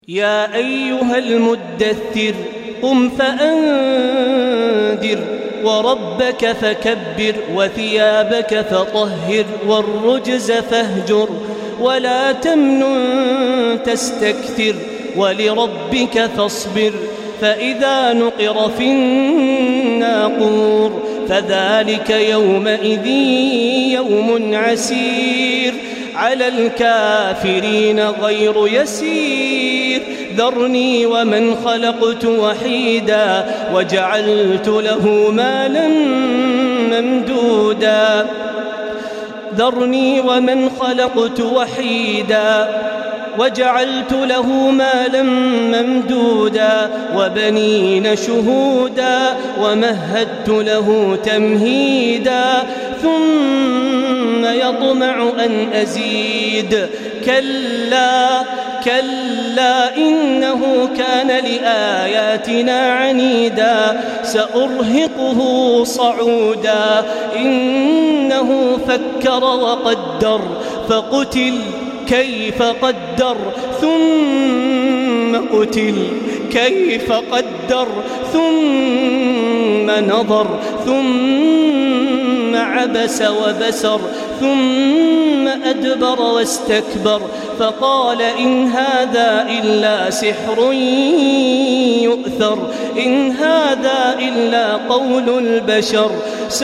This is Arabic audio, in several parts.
يا أيها المدثر قم فأنذر وربك فكبر وثيابك فطهر والرجز فاهجر ولا تمنن تستكثر ولربك فاصبر فإذا نقر في الناقور فذلك يومئذ يوم عسير على الكافرين غير يسير ذرني ومن خلقت وحيدا وجعلت له مالا ممدودا ذرني ومن خلقت وحيدا وجعلت له مالا ممدودا وبنين شهودا ومهدت له تمهيدا ثم يطمع أن أزيد كلا إنه كان لآياتنا عنيدا سأرهقه صعودا إنه فكر وقدر فقتل كيف قدر ثم قتل كيف قدر ثم نظر ثم عبس وبسر ثم أدبر واستكبر فقال إن هذا إلا سحر يؤثر إن هذا إلا قول البشر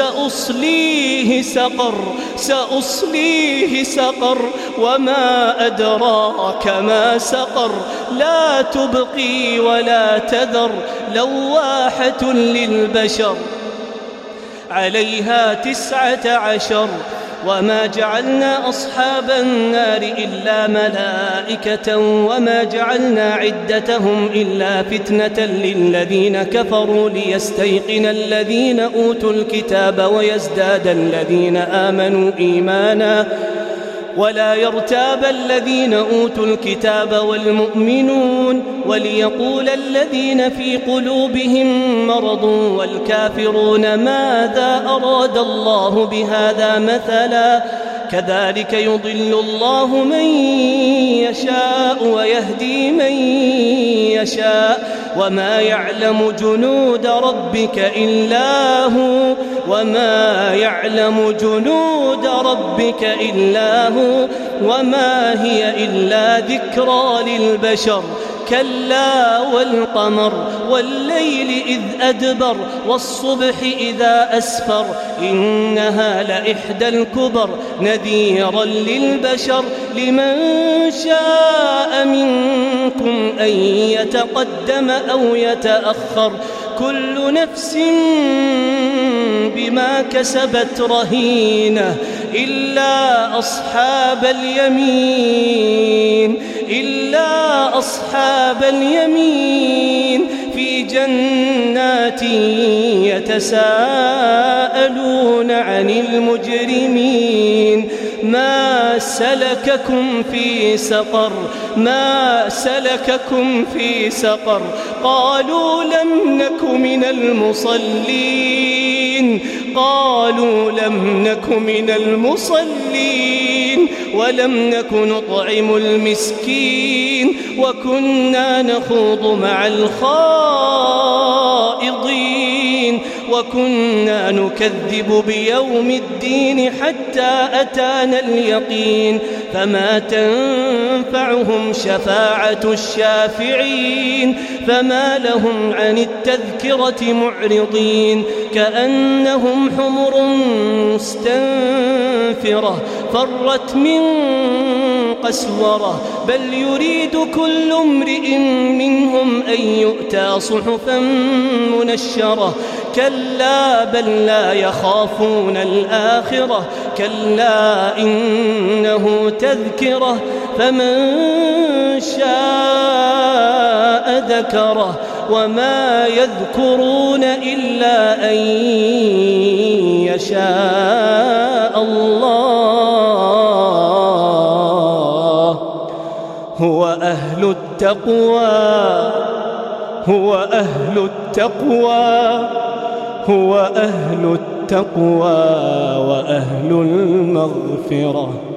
سأصليه سقر وما أدراك ما سقر لا تبقي ولا تذر لواحة للبشر عليها 19 وما جعلنا أصحاب النار إلا ملائكة وما جعلنا عدتهم إلا فتنة للذين كفروا ليستيقن الذين أوتوا الكتاب ويزداد الذين آمنوا إيمانا ولا يرتاب الذين أوتوا الكتاب والمؤمنون وليقول الذين في قلوبهم مرض والكافرون ماذا أراد الله بهذا مثلا كذلك يضل الله من يشاء ويهدي من يشاء وما يعلم جنود ربك إلا هو وما يعلم جنود ربك إلا هو وما هي إلا ذكرى للبشر كلا والقمر والليل إذ أدبر والصبح إذا أسفر إنها لإحدى الكبر نذيرا للبشر لمن شاء منكم أن يتقدم أو يتأخر كل نفس بما كسبت رهينة إلا أصحاب اليمين في جنات يتساءلون عن المجرمين ما سلككم في سقر قالوا لم نك من المصلين ولم نك نطعم المسكين وكنا نخوض مع الخائضين وكنا نكذب بيوم الدين حتى أتانا اليقين فما تنفعهم شفاعة الشافعين فما لهم عن التذكرة معرضين كأنهم حمر مستنفرة فرت من قسورة بل يريد كل امرئ منهم أن يؤتى صحفا منشرة كلا بل لا يخافون الآخرة كلا إنه تذكرة فمن شاء ذكره وما يذكرون إلا أن يشاء الله هو أهل التقوى وأهل المغفرة